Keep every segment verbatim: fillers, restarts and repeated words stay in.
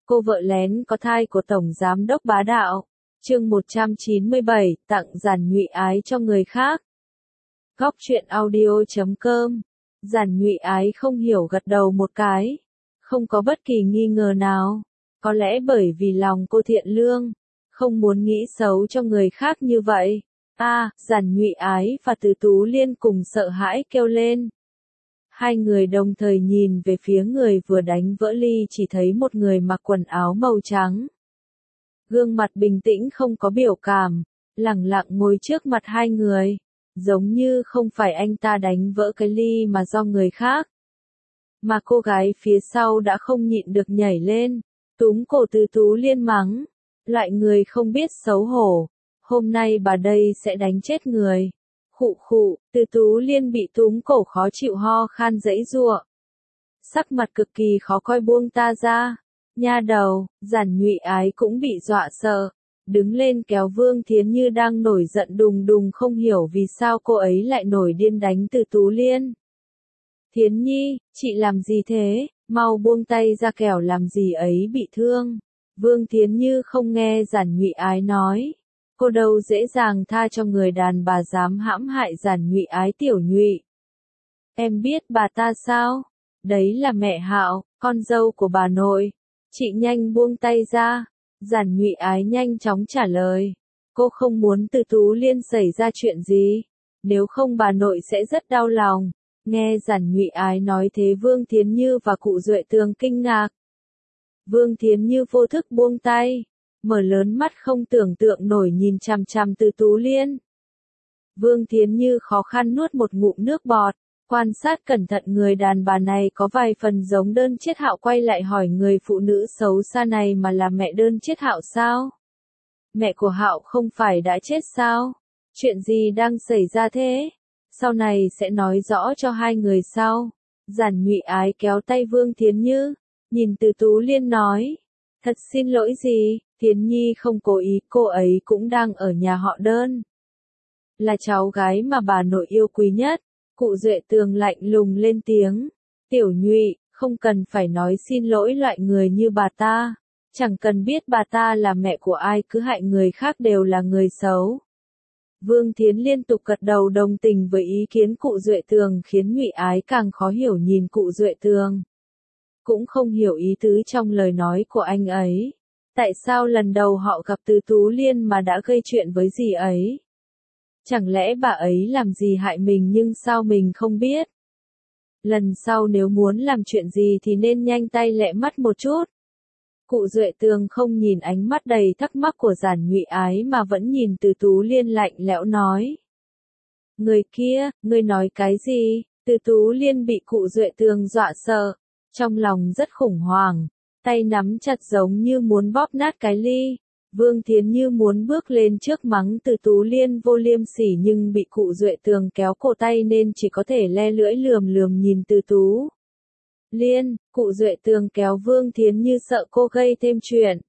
Cô vợ lén có thai của Tổng Giám đốc bá đạo. Chương một trăm chín mươi bảy, tặng Giản Nhụy Ái cho người khác. Góc truyện audio chấm com. Giản Nhụy Ái không hiểu gật đầu một cái. Không có bất kỳ nghi ngờ nào. Có lẽ bởi vì lòng cô thiện lương. Không muốn nghĩ xấu cho người khác như vậy. A, à, Giản Nhụy Ái và Từ Tú Liên cùng sợ hãi kêu lên. Hai người đồng thời nhìn về phía người vừa đánh vỡ ly, chỉ thấy một người mặc quần áo màu trắng. Gương mặt bình tĩnh không có biểu cảm, lẳng lặng ngồi trước mặt hai người, giống như không phải anh ta đánh vỡ cái ly mà do người khác. Mà cô gái phía sau đã không nhịn được nhảy lên, túm cổ Từ Tú Liên mắng, loại người không biết xấu hổ, hôm nay bà đây sẽ đánh chết người. Khụ khụ, Từ Tú Liên bị túm cổ khó chịu ho khan giãy giụa. Sắc mặt cực kỳ khó coi, buông ta ra. Nha đầu, Giản Nhụy Ái cũng bị dọa sợ. Đứng lên kéo Vương Thiến Như đang nổi giận đùng đùng, không hiểu vì sao cô ấy lại nổi điên đánh Từ Tú Liên. Thiến Nhi, chị làm gì thế, mau buông tay ra kẻo làm gì ấy bị thương. Vương Thiến Như không nghe Giản Nhụy Ái nói. Cô đâu dễ dàng tha cho người đàn bà dám hãm hại Giản Nhụy Ái. Tiểu Nhụy, em biết bà ta sao? Đấy là mẹ Hạo, con dâu của bà nội. Chị nhanh buông tay ra. Giản Nhụy Ái nhanh chóng trả lời. Cô không muốn Từ Tú Liên xảy ra chuyện gì. Nếu không bà nội sẽ rất đau lòng. Nghe Giản Nhụy Ái nói thế, Vương Thiến Như và cụ Duệ Tường kinh ngạc. Vương Thiến Như vô thức buông tay, mở lớn mắt không tưởng tượng nổi nhìn chằm chằm Từ Tú Liên. Vương Thiến Như khó khăn nuốt một ngụm nước bọt, quan sát cẩn thận người đàn bà này có vài phần giống Đơn Chiết Hạo, quay lại hỏi người phụ nữ xấu xa này mà là mẹ Đơn Chiết Hạo sao? Mẹ của Hạo không phải đã chết sao? Chuyện gì đang xảy ra thế? Sau này sẽ nói rõ cho hai người sau. Giản Nhụy Ái kéo tay Vương Thiến Như, nhìn Từ Tú Liên nói. Thật xin lỗi gì, Thiến Nhi không cố ý, cô ấy cũng đang ở nhà họ Đơn. Là cháu gái mà bà nội yêu quý nhất. Cụ Duệ Tường lạnh lùng lên tiếng. Tiểu Nhụy, không cần phải nói xin lỗi loại người như bà ta. Chẳng cần biết bà ta là mẹ của ai, cứ hại người khác đều là người xấu. Vương Thiến liên tục gật đầu đồng tình với ý kiến cụ Duệ Tường, khiến Nhụy Ái càng khó hiểu nhìn cụ Duệ Tường. Cũng không hiểu ý tứ trong lời nói của anh ấy. Tại sao lần đầu họ gặp Từ Tú Liên mà đã gây chuyện với dì ấy? Chẳng lẽ bà ấy làm gì hại mình nhưng sao mình không biết? Lần sau nếu muốn làm chuyện gì thì nên nhanh tay lẹ mắt một chút. Cụ Duệ Tường không nhìn ánh mắt đầy thắc mắc của Giản Nhụy Ái mà vẫn nhìn Từ Tú Liên lạnh lẽo nói. Người kia, ngươi nói cái gì? Từ Tú Liên bị cụ Duệ Tường dọa sợ, trong lòng rất khủng hoảng, tay nắm chặt giống như muốn bóp nát cái ly. Vương Thiến Như muốn bước lên trước mắng Từ Tú Liên vô liêm sỉ nhưng bị cụ Duệ Tường kéo cổ tay nên chỉ có thể le lưỡi lườm lườm nhìn Từ Tú Liên. Cụ Duệ Tường kéo Vương Thiến Như sợ cô gây thêm chuyện.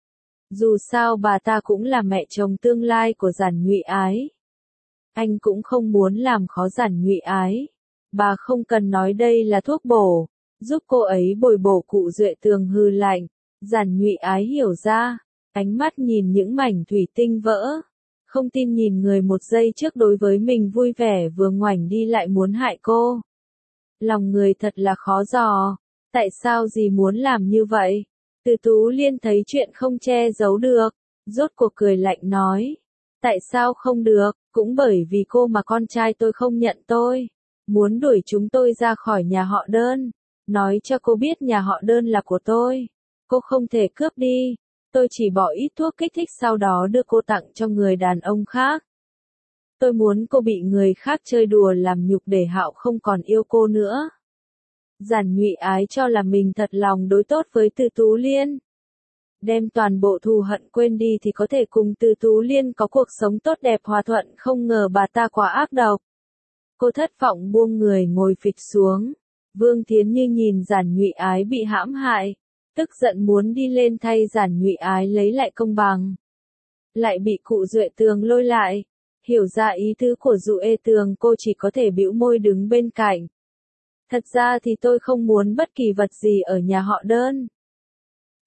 Dù sao bà ta cũng là mẹ chồng tương lai của Giản Nhụy Ái. Anh cũng không muốn làm khó Giản Nhụy Ái. Bà không cần nói đây là thuốc bổ, giúp cô ấy bồi bổ. Cụ Duệ Tường hừ lạnh. Giản Nhụy Ái hiểu ra, ánh mắt nhìn những mảnh thủy tinh vỡ. Không tin nhìn người một giây trước đối với mình vui vẻ vừa ngoảnh đi lại muốn hại cô. Lòng người thật là khó dò. Tại sao dì muốn làm như vậy? Từ Tú Liên thấy chuyện không che giấu được, rốt cuộc cười lạnh nói. Tại sao không được? Cũng bởi vì cô mà con trai tôi không nhận tôi. Muốn đuổi chúng tôi ra khỏi nhà họ Đơn. Nói cho cô biết nhà họ Đơn là của tôi. Cô không thể cướp đi. Tôi chỉ bỏ ít thuốc kích thích sau đó đưa cô tặng cho người đàn ông khác. Tôi muốn cô bị người khác chơi đùa làm nhục để Hạo không còn yêu cô nữa. Giản Nhụy Ái cho là mình thật lòng đối tốt với Từ Tú Liên. Đem toàn bộ thù hận quên đi thì có thể cùng Từ Tú Liên có cuộc sống tốt đẹp hòa thuận, không ngờ bà ta quá ác độc. Cô thất vọng buông người ngồi phịch xuống. Vương Thiến Như nhìn Giản Nhụy Ái bị hãm hại, tức giận muốn đi lên thay Giản Nhụy Ái lấy lại công bằng. Lại bị cụ Duệ Tường lôi lại. Hiểu ra ý tứ của Duệ Tường, cô chỉ có thể bĩu môi đứng bên cạnh. Thật ra thì tôi không muốn bất kỳ vật gì ở nhà họ Đơn.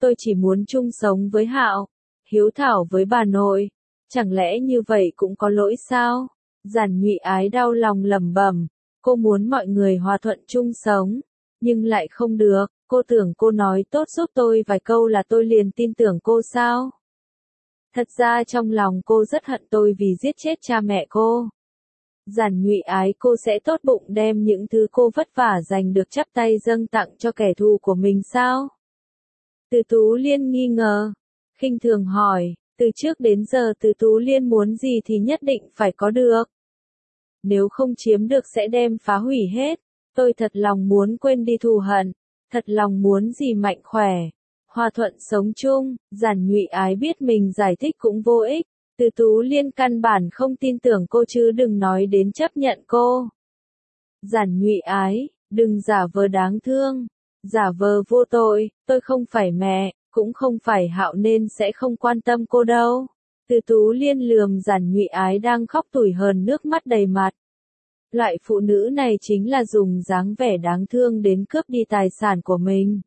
tôi chỉ muốn chung sống với Hạo, hiếu thảo với bà nội. Chẳng lẽ như vậy cũng có lỗi sao? Giản Nhụy Ái đau lòng lẩm bẩm, cô muốn mọi người hòa thuận chung sống, nhưng lại không được. Cô tưởng cô nói tốt giúp tôi vài câu là tôi liền tin tưởng cô sao? Thật ra trong lòng cô rất hận tôi vì giết chết cha mẹ cô. Giản Nhụy Ái, cô sẽ tốt bụng đem những thứ cô vất vả giành được chắp tay dâng tặng cho kẻ thù của mình sao? Từ Tú Liên nghi ngờ, khinh thường hỏi, từ trước đến giờ Từ Tú Liên muốn gì thì nhất định phải có được. Nếu không chiếm được sẽ đem phá hủy hết. Tôi thật lòng muốn quên đi thù hận, thật lòng muốn gì mạnh khỏe, hòa thuận sống chung. Giản Nhụy Ái biết mình giải thích cũng vô ích. Từ Tú Liên căn bản không tin tưởng cô chứ đừng nói đến chấp nhận cô. Giản Nhụy Ái, đừng giả vờ đáng thương, giả vờ vô tội, tôi không phải mẹ, cũng không phải Hạo nên sẽ không quan tâm cô đâu. Từ Tú Liên lườm Giản Nhụy Ái đang khóc tủi hờn nước mắt đầy mặt. Loại phụ nữ này chính là dùng dáng vẻ đáng thương đến cướp đi tài sản của mình.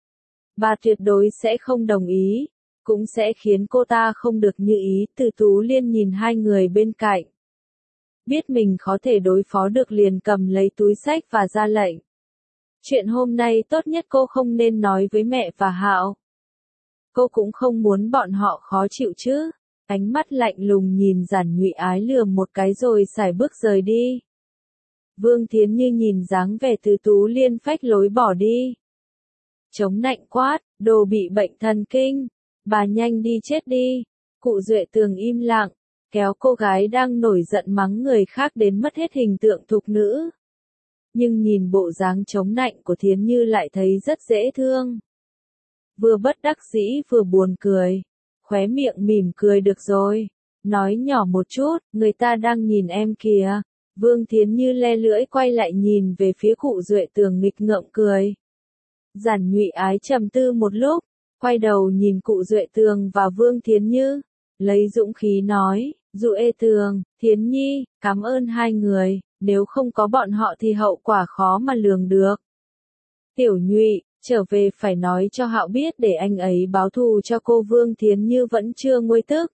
Bà tuyệt đối sẽ không đồng ý, cũng sẽ khiến cô ta không được như ý. Từ Tú Liên nhìn hai người bên cạnh. Biết mình khó thể đối phó được liền cầm lấy túi xách và ra lệnh. Chuyện hôm nay tốt nhất cô không nên nói với mẹ và Hạo. Cô cũng không muốn bọn họ khó chịu chứ. Ánh mắt lạnh lùng nhìn Giản Nhụy Ái lườm một cái rồi sải bước rời đi. Vương Thiến Như nhìn dáng vẻ Từ Tú Liên phách lối bỏ đi. Chống nạnh quát, đồ bị bệnh thần kinh, bà nhanh đi chết đi. Cụ Duệ Tường im lặng, kéo cô gái đang nổi giận mắng người khác đến mất hết hình tượng thục nữ. Nhưng nhìn bộ dáng chống nạnh của Thiến Như lại thấy rất dễ thương. Vừa bất đắc dĩ vừa buồn cười, khóe miệng mỉm cười được rồi, nói nhỏ một chút, người ta đang nhìn em kìa. Vương Thiến Như le lưỡi quay lại nhìn về phía cụ Duệ Tường nghịch ngợm cười. Giản Nhụy Ái trầm tư một lúc, quay đầu nhìn cụ Duệ Tường và Vương Thiến Như, lấy dũng khí nói, Duệ Tường, Thiến Nhi, cảm ơn hai người, nếu không có bọn họ thì hậu quả khó mà lường được. Tiểu Nhụy, trở về phải nói cho Hạo biết để anh ấy báo thù cho cô. Vương Thiến Như vẫn chưa nguôi tức.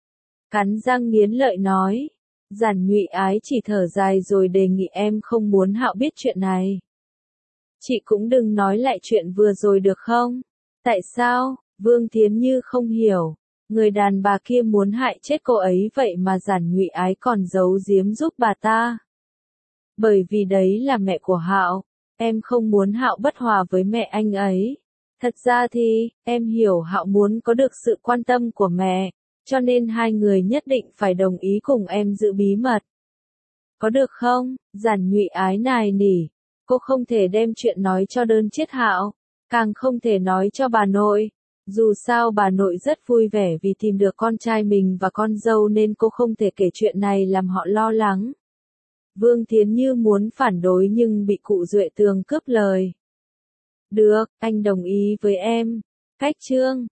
Cắn răng nghiến lợi nói. Giản Nhụy Ái chỉ thở dài rồi đề nghị em không muốn Hạo biết chuyện này. Chị cũng đừng nói lại chuyện vừa rồi được không? Tại sao? Vương Thiến Như không hiểu. Người đàn bà kia muốn hại chết cô ấy vậy mà Giản Nhụy Ái còn giấu giếm giúp bà ta. Bởi vì đấy là mẹ của Hạo. Em không muốn Hạo bất hòa với mẹ anh ấy. Thật ra thì, em hiểu Hạo muốn có được sự quan tâm của mẹ, cho nên hai người nhất định phải đồng ý cùng em giữ bí mật. Có được không? Giản Nhụy Ái nài nỉ. Cô không thể đem chuyện nói cho đơn chiết Hạo, càng không thể nói cho bà nội. Dù sao bà nội rất vui vẻ vì tìm được con trai mình và con dâu nên cô không thể kể chuyện này làm họ lo lắng. Vương Thiến Như muốn phản đối nhưng bị cụ Duệ Tường cướp lời. Được, anh đồng ý với em. Cách chương